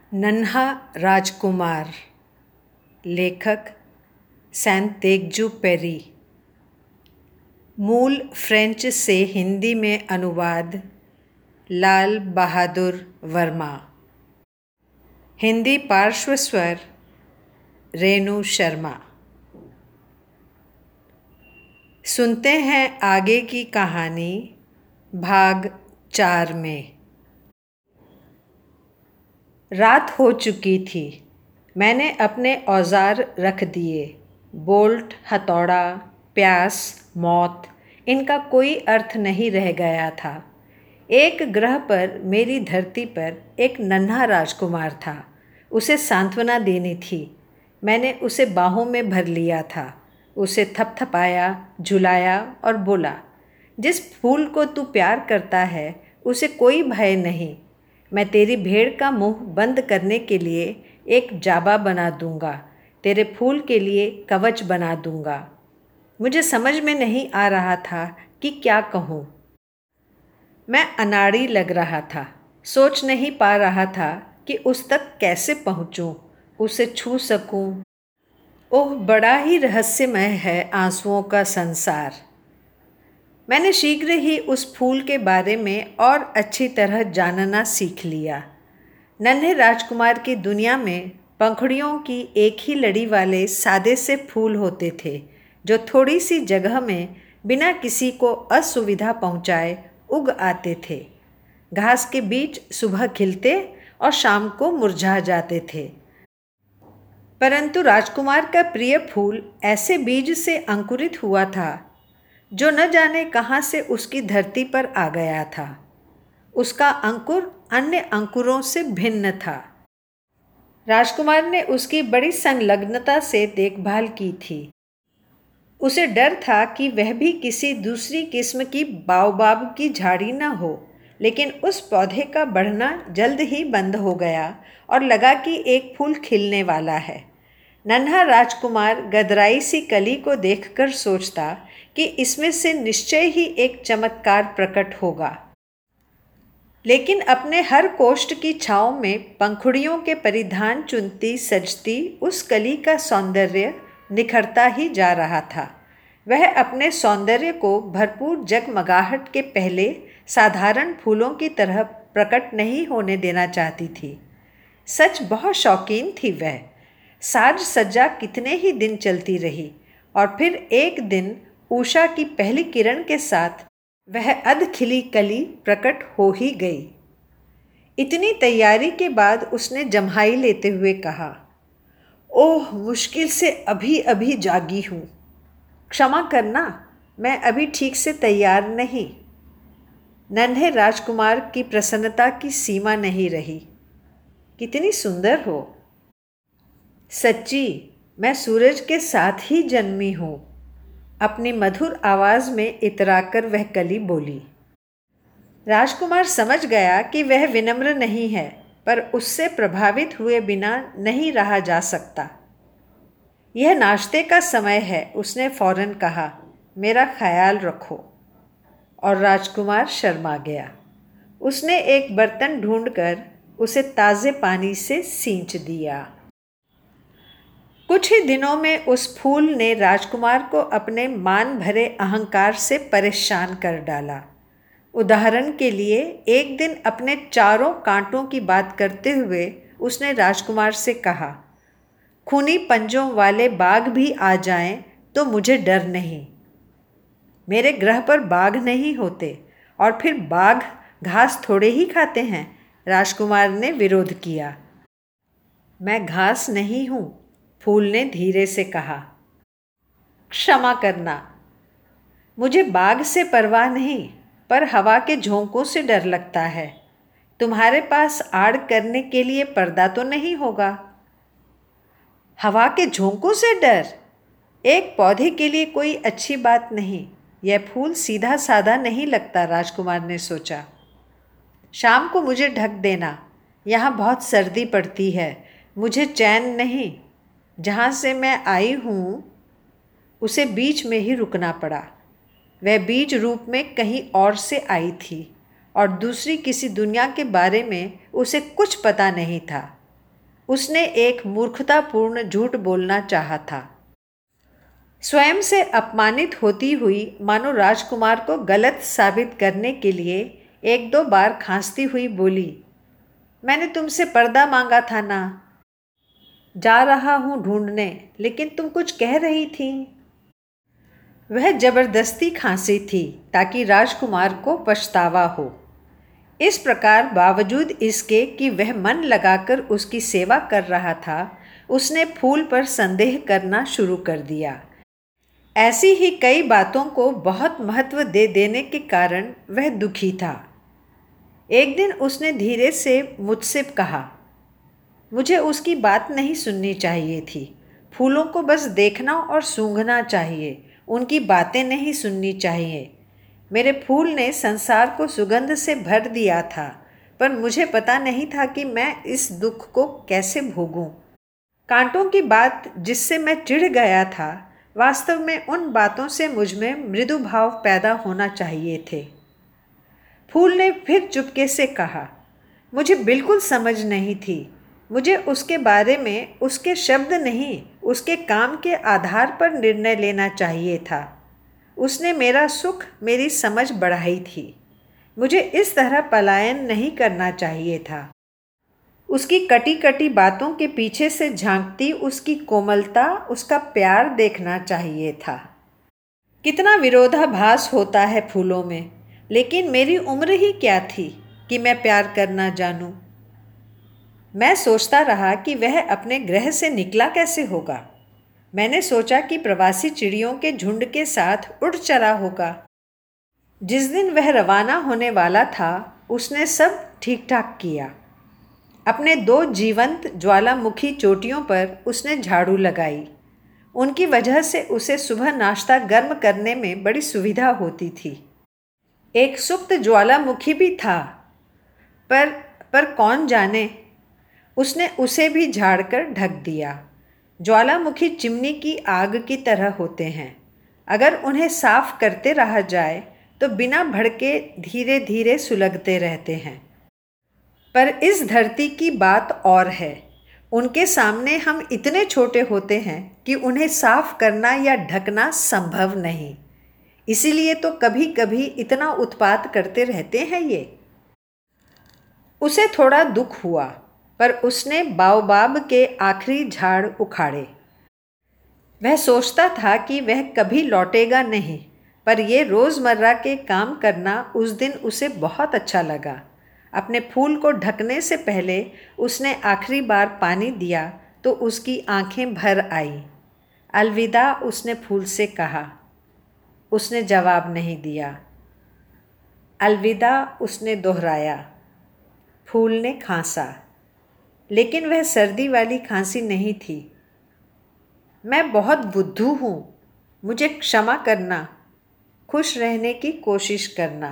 नन्हा राजकुमार। लेखक सैंत-एक्जुपेरी। मूल फ्रेंच से हिंदी में अनुवाद लाल बहादुर वर्मा। हिंदी पार्श्व स्वर रेणु शर्मा। सुनते हैं आगे की कहानी भाग 4 में। रात हो चुकी थी। मैंने अपने औजार रख दिए। बोल्ट, हथौड़ा, प्यास, मौत, इनका कोई अर्थ नहीं रह गया था। एक ग्रह पर, मेरी धरती पर, एक नन्हा राजकुमार था। उसे सांत्वना देनी थी। मैंने उसे बाहों में भर लिया था। उसे थपथपाया, झुलाया और बोला, जिस फूल को तू प्यार करता है उसे कोई भय नहीं। मैं तेरी भेड़ का मुंह बंद करने के लिए एक जाबा बना दूंगा, तेरे फूल के लिए कवच बना दूंगा। मुझे समझ में नहीं आ रहा था कि क्या कहूँ। मैं अनाड़ी लग रहा था। सोच नहीं पा रहा था कि उस तक कैसे पहुँचूँ, उसे छू सकूँ। ओह, बड़ा ही रहस्यमय है आंसुओं का संसार। मैंने शीघ्र ही उस फूल के बारे में और अच्छी तरह जानना सीख लिया। नन्हे राजकुमार की दुनिया में पंखुड़ियों की एक ही लड़ी वाले सादे से फूल होते थे, जो थोड़ी सी जगह में बिना किसी को असुविधा पहुंचाए उग आते थे। घास के बीज सुबह खिलते और शाम को मुरझा जाते थे। परंतु राजकुमार का प्रिय फूल ऐसे बीज से अंकुरित हुआ था जो न जाने कहाँ से उसकी धरती पर आ गया था। उसका अंकुर अन्य अंकुरों से भिन्न था। राजकुमार ने उसकी बड़ी संलग्नता से देखभाल की थी। उसे डर था कि वह भी किसी दूसरी किस्म की बाओबाब की झाड़ी न हो, लेकिन उस पौधे का बढ़ना जल्द ही बंद हो गया और लगा कि एक फूल खिलने वाला है। नन्हा राजकुमार गदराई सी कली को देखकर सोचता कि इसमें से निश्चय ही एक चमत्कार प्रकट होगा। लेकिन अपने हर कोष्ठ की छाँव में पंखुड़ियों के परिधान चुनती सजती उस कली का सौंदर्य निखरता ही जा रहा था। वह अपने सौंदर्य को भरपूर जगमगाहट के पहले साधारण फूलों की तरह प्रकट नहीं होने देना चाहती थी। सच बहुत शौकीन थी वह। साज सज्जा कितने ही दिन चलती रही और फिर एक दिन उषा की पहली किरण के साथ वह अध खिली कली प्रकट हो ही गई। इतनी तैयारी के बाद उसने जम्हाई लेते हुए कहा, ओह, मुश्किल से अभी अभी जागी हूँ। क्षमा करना, मैं अभी ठीक से तैयार नहीं। नन्हे राजकुमार की प्रसन्नता की सीमा नहीं रही। कितनी सुंदर हो। सच्ची, मैं सूरज के साथ ही जन्मी हूँ। अपनी मधुर आवाज़ में इतराकर वह कली बोली। राजकुमार समझ गया कि वह विनम्र नहीं है, पर उससे प्रभावित हुए बिना नहीं रहा जा सकता। यह नाश्ते का समय है, उसने फौरन कहा, मेरा ख्याल रखो। और राजकुमार शर्मा गया। उसने एक बर्तन ढूंढकर उसे ताज़े पानी से सींच दिया। कुछ ही दिनों में उस फूल ने राजकुमार को अपने मान भरे अहंकार से परेशान कर डाला। उदाहरण के लिए, एक दिन अपने चारों कांटों की बात करते हुए उसने राजकुमार से कहा, खूनी पंजों वाले बाघ भी आ जाएं तो मुझे डर नहीं। मेरे ग्रह पर बाघ नहीं होते, और फिर बाघ घास थोड़े ही खाते हैं। राजकुमार ने विरोध किया। मैं घास नहीं हूँ, फूल ने धीरे से कहा। क्षमा करना, मुझे बाघ से परवाह नहीं, पर हवा के झोंकों से डर लगता है। तुम्हारे पास आड़ करने के लिए पर्दा तो नहीं होगा। हवा के झोंकों से डर एक पौधे के लिए कोई अच्छी बात नहीं। यह फूल सीधा साधा नहीं लगता, राजकुमार ने सोचा। शाम को मुझे ढक देना, यहाँ बहुत सर्दी पड़ती है। मुझे चैन नहीं। जहाँ से मैं आई हूँ उसे बीच में ही रुकना पड़ा। वह बीज रूप में कहीं और से आई थी और दूसरी किसी दुनिया के बारे में उसे कुछ पता नहीं था। उसने एक मूर्खतापूर्ण झूठ बोलना चाहा था। स्वयं से अपमानित होती हुई मानो राजकुमार को गलत साबित करने के लिए एक दो बार खांसती हुई बोली, मैंने तुमसे पर्दा मांगा था ना। जा रहा हूँ ढूंढने, लेकिन तुम कुछ कह रही थी। वह जबरदस्ती खांसी थी ताकि राजकुमार को पछतावा हो। इस प्रकार बावजूद इसके कि वह मन लगाकर उसकी सेवा कर रहा था, उसने फूल पर संदेह करना शुरू कर दिया। ऐसी ही कई बातों को बहुत महत्व दे देने के कारण वह दुखी था। एक दिन उसने धीरे से मुझसे कहा, मुझे उसकी बात नहीं सुननी चाहिए थी। फूलों को बस देखना और सूंघना चाहिए, उनकी बातें नहीं सुननी चाहिए। मेरे फूल ने संसार को सुगंध से भर दिया था, पर मुझे पता नहीं था कि मैं इस दुख को कैसे भोगूं। कांटों की बात जिससे मैं चिढ़ गया था, वास्तव में उन बातों से मुझ में मृदु भाव पैदा होना चाहिए थे। फूल ने फिर चुपके से कहा, मुझे बिल्कुल समझ नहीं थी। मुझे उसके बारे में उसके शब्द नहीं, उसके काम के आधार पर निर्णय लेना चाहिए था। उसने मेरा सुख, मेरी समझ बढ़ाई थी। मुझे इस तरह पलायन नहीं करना चाहिए था। उसकी कटी कटी बातों के पीछे से झांकती उसकी कोमलता, उसका प्यार देखना चाहिए था। कितना विरोधाभास होता है फूलों में, लेकिन मेरी उम्र ही क्या थी कि मैं प्यार करना जानूं। मैं सोचता रहा कि वह अपने ग्रह से निकला कैसे होगा। मैंने सोचा कि प्रवासी चिड़ियों के झुंड के साथ उड़ चला होगा। जिस दिन वह रवाना होने वाला था, उसने सब ठीक ठाक किया। अपने 2 जीवंत ज्वालामुखी चोटियों पर उसने झाड़ू लगाई। उनकी वजह से उसे सुबह नाश्ता गर्म करने में बड़ी सुविधा होती थी। एक सुप्त ज्वालामुखी भी था, पर कौन जाने, उसने उसे भी झाड़कर ढक दिया। ज्वालामुखी चिमनी की आग की तरह होते हैं। अगर उन्हें साफ करते रहा जाए तो बिना भड़के धीरे धीरे सुलगते रहते हैं। पर इस धरती की बात और है। उनके सामने हम इतने छोटे होते हैं कि उन्हें साफ करना या ढकना संभव नहीं। इसीलिए तो कभी कभी इतना उत्पात करते रहते हैं ये। उसे थोड़ा दुख हुआ, पर उसने बाओबाब के आखिरी झाड़ उखाड़े। वह सोचता था कि वह कभी लौटेगा नहीं, पर यह रोज़मर्रा के काम करना उस दिन उसे बहुत अच्छा लगा। अपने फूल को ढकने से पहले उसने आखिरी बार पानी दिया तो उसकी आंखें भर आई। अलविदा, उसने फूल से कहा। उसने जवाब नहीं दिया। अलविदा, उसने दोहराया। फूल ने खांसा, लेकिन वह सर्दी वाली खांसी नहीं थी। मैं बहुत बुद्धू हूँ, मुझे क्षमा करना। खुश रहने की कोशिश करना।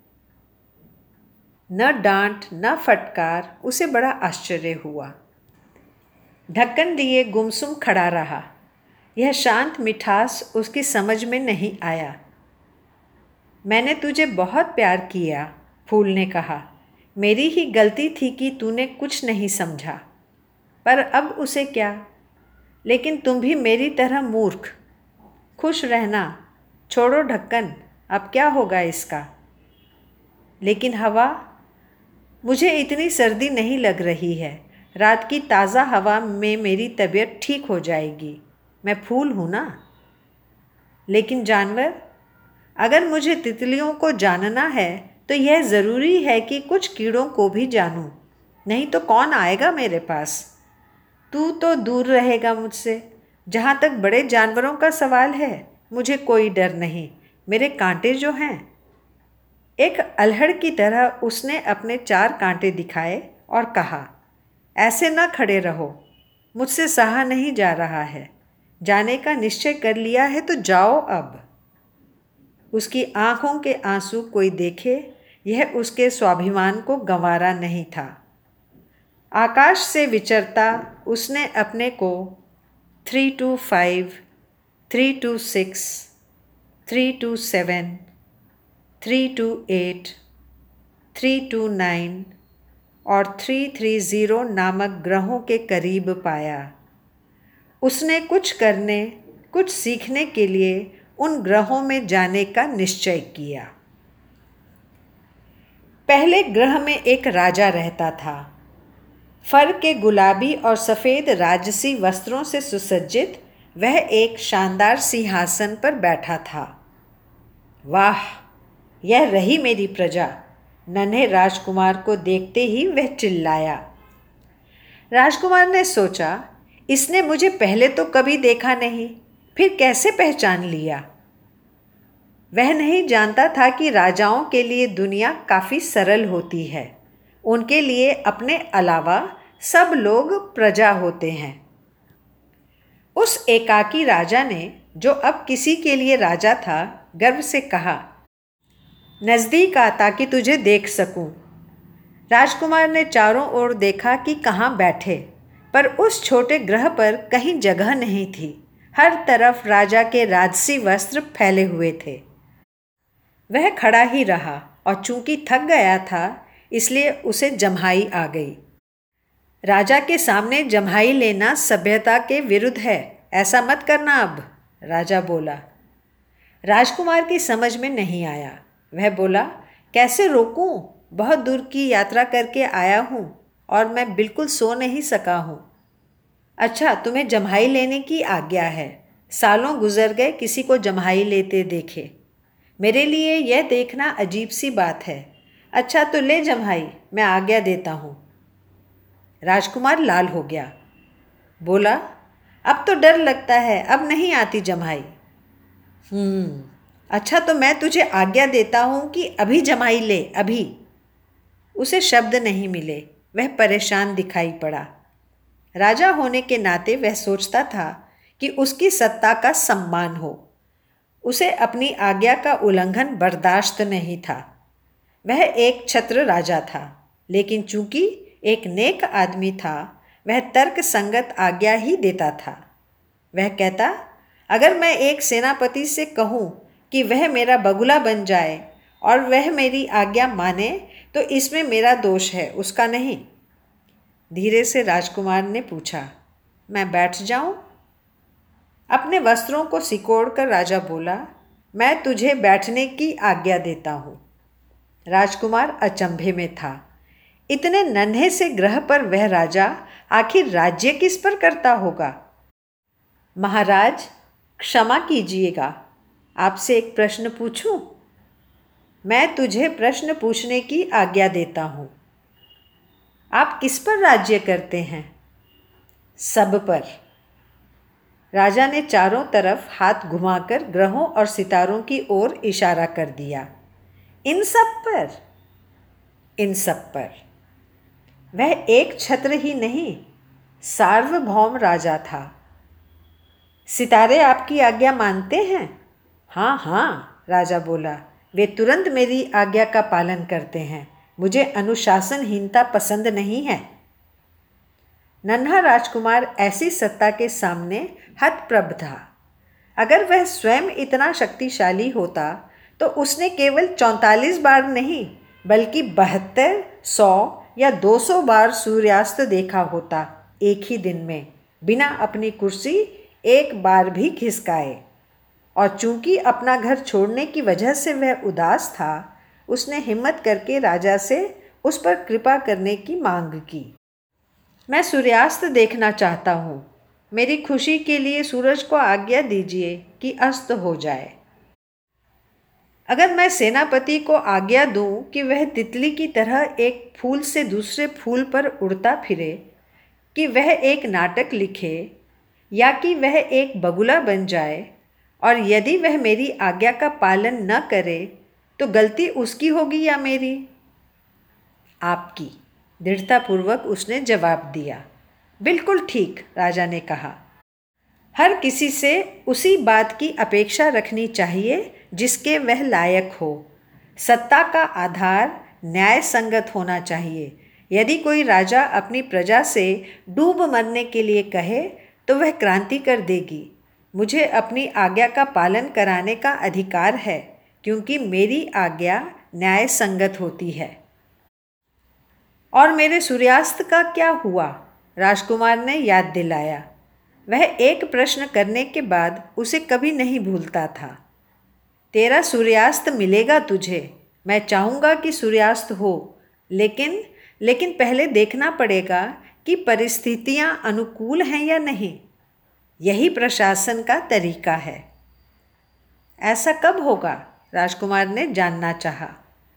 न डांट न फटकार, उसे बड़ा आश्चर्य हुआ। ढक्कन लिए गुमसुम खड़ा रहा। यह शांत मिठास उसकी समझ में नहीं आया। मैंने तुझे बहुत प्यार किया, फूल ने कहा। मेरी ही गलती थी कि तूने कुछ नहीं समझा। पर अब उसे क्या? लेकिन तुम भी मेरी तरह मूर्ख। खुश रहना। छोड़ो ढक्कन, अब क्या होगा इसका? लेकिन हवा, मुझे इतनी सर्दी नहीं लग रही है। रात की ताज़ा हवा में मेरी तबीयत ठीक हो जाएगी। मैं फूल हूँ ना। लेकिन जानवर, अगर मुझे तितलियों को जानना है तो यह ज़रूरी है कि कुछ कीड़ों को भी जानूं, नहीं तो कौन आएगा मेरे पास? तू तो दूर रहेगा मुझसे। जहाँ तक बड़े जानवरों का सवाल है, मुझे कोई डर नहीं। मेरे कांटे जो हैं। एक अल्हड़ की तरह उसने अपने 4 कांटे दिखाए और कहा, ऐसे न खड़े रहो, मुझसे सहा नहीं जा रहा है। जाने का निश्चय कर लिया है तो जाओ अब। उसकी आंखों के आंसू कोई देखे, यह उसके स्वाभिमान को गंवारा नहीं था। आकाश से विचरता उसने अपने को 325, 326, 327, 328, 329, और 330 नामक ग्रहों के करीब पाया। उसने कुछ करने, कुछ सीखने के लिए उन ग्रहों में जाने का निश्चय किया। पहले ग्रह में एक राजा रहता था। फर के गुलाबी और सफ़ेद राजसी वस्त्रों से सुसज्जित वह एक शानदार सिंहासन पर बैठा था। वाह, यह रही मेरी प्रजा! नन्हे राजकुमार को देखते ही वह चिल्लाया। राजकुमार ने सोचा, इसने मुझे पहले तो कभी देखा नहीं, फिर कैसे पहचान लिया? वह नहीं जानता था कि राजाओं के लिए दुनिया काफ़ी सरल होती है। उनके लिए अपने अलावा सब लोग प्रजा होते हैं। उस एकाकी राजा ने, जो अब किसी के लिए राजा था, गर्व से कहा, नज़दीक आ ताकि तुझे देख सकूं। राजकुमार ने चारों ओर देखा कि कहाँ बैठे, पर उस छोटे ग्रह पर कहीं जगह नहीं थी। हर तरफ राजा के राजसी वस्त्र फैले हुए थे। वह खड़ा ही रहा और चूंकि थक गया था, इसलिए उसे जम्हाई आ गई। राजा के सामने जम्हाई लेना सभ्यता के विरुद्ध है, ऐसा मत करना अब, राजा बोला। राजकुमार की समझ में नहीं आया। वह बोला, कैसे रोकूं? बहुत दूर की यात्रा करके आया हूँ और मैं बिल्कुल सो नहीं सका हूँ। अच्छा, तुम्हें जम्हाई लेने की आज्ञा है। सालों गुजर गए किसी को जम्हाई लेते देखे। मेरे लिए यह देखना अजीब सी बात है। अच्छा तो ले जम्हाई, मैं आज्ञा देता हूँ। राजकुमार लाल हो गया। बोला, अब तो डर लगता है, अब नहीं आती जम्हाई। अच्छा तो मैं तुझे आज्ञा देता हूँ कि अभी जम्हाई ले, अभी। उसे शब्द नहीं मिले। वह परेशान दिखाई पड़ा। राजा होने के नाते वह सोचता था कि उसकी सत्ता का सम्मान हो। उसे अपनी आज्ञा का उल्लंघन बर्दाश्त नहीं था। वह एक छत्र राजा था, लेकिन चूंकि एक नेक आदमी था, वह तर्क संगत आज्ञा ही देता था। वह कहता, अगर मैं एक सेनापति से कहूँ कि वह मेरा बगुला बन जाए और वह मेरी आज्ञा माने, तो इसमें मेरा दोष है, उसका नहीं। धीरे से राजकुमार ने पूछा, मैं बैठ जाऊं? अपने वस्त्रों को सिकोड़कर राजा बोला, मैं तुझे बैठने की आज्ञा देता हूँ। राजकुमार अचंभे में था। इतने नन्हे से ग्रह पर वह राजा आखिर राज्य किस पर करता होगा? महाराज, क्षमा कीजिएगा, आपसे एक प्रश्न पूछूं? मैं तुझे प्रश्न पूछने की आज्ञा देता हूँ। आप किस पर राज्य करते हैं? सब पर। राजा ने चारों तरफ हाथ घुमाकर ग्रहों और सितारों की ओर इशारा कर दिया। इन सब पर? इन सब पर। वह एक छत्र ही नहीं, सार्वभौम राजा था। सितारे आपकी आज्ञा मानते हैं? हाँ हाँ, राजा बोला, वे तुरंत मेरी आज्ञा का पालन करते हैं। मुझे अनुशासनहीनता पसंद नहीं है। नन्हा राजकुमार ऐसी सत्ता के सामने हतप्रभ था। अगर वह स्वयं इतना शक्तिशाली होता तो उसने केवल 44 बार नहीं, बल्कि 72, 100 या 200 बार सूर्यास्त देखा होता एक ही दिन में, बिना अपनी कुर्सी एक बार भी खिसकाए। और चूंकि अपना घर छोड़ने की वजह से वह उदास था, उसने हिम्मत करके राजा से उस पर कृपा करने की मांग की। मैं सूर्यास्त देखना चाहता हूँ। मेरी खुशी के लिए सूरज को आज्ञा दीजिए कि अस्त हो जाए। अगर मैं सेनापति को आज्ञा दूं कि वह तितली की तरह एक फूल से दूसरे फूल पर उड़ता फिरे, कि वह एक नाटक लिखे, या कि वह एक बगुला बन जाए, और यदि वह मेरी आज्ञा का पालन न करे, तो गलती उसकी होगी या मेरी? आपकी, दृढ़तापूर्वक उसने जवाब दिया। बिल्कुल ठीक, राजा ने कहा। हर किसी से उसी बात की अपेक्षा रखनी चाहिए जिसके वह लायक हो। सत्ता का आधार न्याय संगत होना चाहिए। यदि कोई राजा अपनी प्रजा से डूब मरने के लिए कहे तो वह क्रांति कर देगी। मुझे अपनी आज्ञा का पालन कराने का अधिकार है, क्योंकि मेरी आज्ञा न्याय संगत होती है। और मेरे सूर्यास्त का क्या हुआ? राजकुमार ने याद दिलाया। वह एक प्रश्न करने के बाद उसे कभी नहीं भूलता था। तेरा सूर्यास्त मिलेगा तुझे। मैं चाहूँगा कि सूर्यास्त हो, लेकिन लेकिन पहले देखना पड़ेगा कि परिस्थितियाँ अनुकूल हैं या नहीं। यही प्रशासन का तरीका है। ऐसा कब होगा? राजकुमार ने जानना चाहा।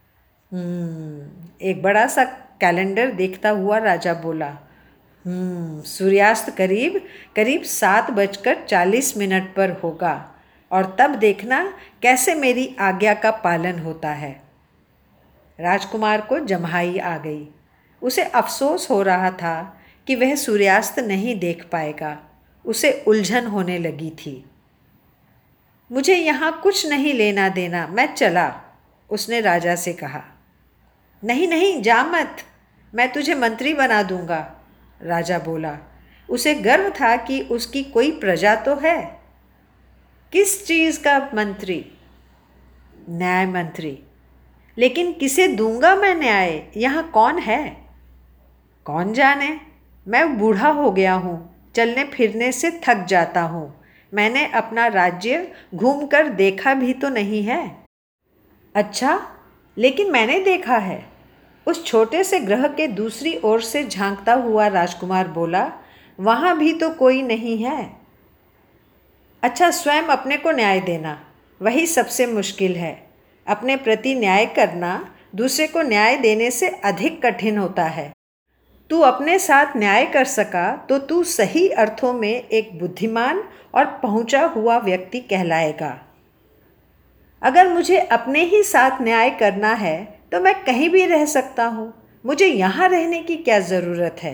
एक बड़ा सा कैलेंडर देखता हुआ राजा बोला। सूर्यास्त करीब करीब 7:40 पर होगा, और तब देखना कैसे मेरी आज्ञा का पालन होता है। राजकुमार को जम्हाई आ गई। उसे अफसोस हो रहा था कि वह सूर्यास्त नहीं देख पाएगा। उसे उलझन होने लगी थी। मुझे यहाँ कुछ नहीं लेना देना, मैं चला, उसने राजा से कहा। नहीं नहीं, जा मत, मैं तुझे मंत्री बना दूंगा, राजा बोला। उसे गर्व था कि उसकी कोई प्रजा तो है। किस चीज़ का मंत्री? न्याय मंत्री। लेकिन किसे दूंगा मैं न्याय? यहाँ कौन है? कौन जाने, मैं बूढ़ा हो गया हूँ, चलने फिरने से थक जाता हूँ। मैंने अपना राज्य घूमकर देखा भी तो नहीं है। अच्छा, लेकिन मैंने देखा है, उस छोटे से ग्रह के दूसरी ओर से झांकता हुआ राजकुमार बोला। वहाँ भी तो कोई नहीं है। अच्छा, स्वयं अपने को न्याय देना, वही सबसे मुश्किल है। अपने प्रति न्याय करना दूसरे को न्याय देने से अधिक कठिन होता है। तू अपने साथ न्याय कर सका तो तू सही अर्थों में एक बुद्धिमान और पहुंचा हुआ व्यक्ति कहलाएगा। अगर मुझे अपने ही साथ न्याय करना है तो मैं कहीं भी रह सकता हूँ। मुझे यहाँ रहने की क्या ज़रूरत है?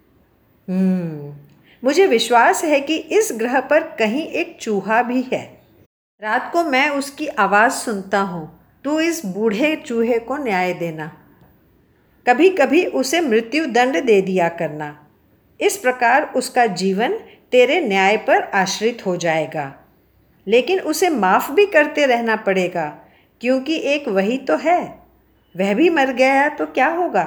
मुझे विश्वास है कि इस ग्रह पर कहीं एक चूहा भी है। रात को मैं उसकी आवाज़ सुनता हूँ। तू इस बूढ़े चूहे को न्याय देना। कभी कभी उसे मृत्यु दंड दे दिया करना। इस प्रकार उसका जीवन तेरे न्याय पर आश्रित हो जाएगा। लेकिन उसे माफ़ भी करते रहना पड़ेगा, क्योंकि एक वही तो है। वह भी मर गया तो क्या होगा?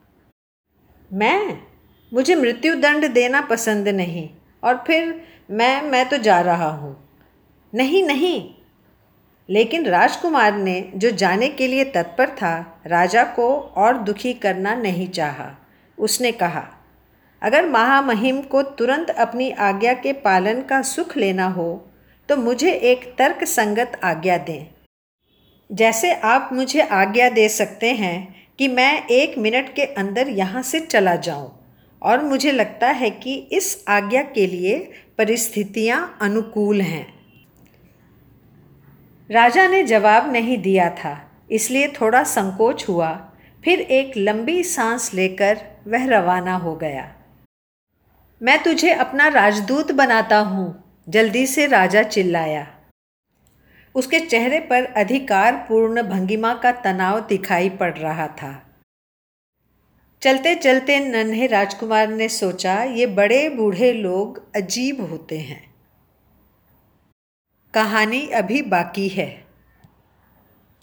मुझे मृत्यु दंड देना पसंद नहीं, और फिर मैं तो जा रहा हूँ। नहीं नहीं। लेकिन राजकुमार ने, जो जाने के लिए तत्पर था, राजा को और दुखी करना नहीं चाहा। उसने कहा, अगर महामहिम को तुरंत अपनी आज्ञा के पालन का सुख लेना हो तो मुझे एक तर्क संगत आज्ञा दें। जैसे आप मुझे आज्ञा दे सकते हैं कि मैं 1 मिनट के अंदर यहाँ से चला जाऊँ, और मुझे लगता है कि इस आज्ञा के लिए परिस्थितियाँ अनुकूल हैं। राजा ने जवाब नहीं दिया था, इसलिए थोड़ा संकोच हुआ। फिर एक लंबी सांस लेकर वह रवाना हो गया। मैं तुझे अपना राजदूत बनाता हूँ, जल्दी से राजा चिल्लाया। उसके चेहरे पर अधिकारपूर्ण भंगिमा का तनाव दिखाई पड़ रहा था। चलते चलते नन्हे राजकुमार ने सोचा, ये बड़े बूढ़े लोग अजीब होते हैं। कहानी अभी बाकी है।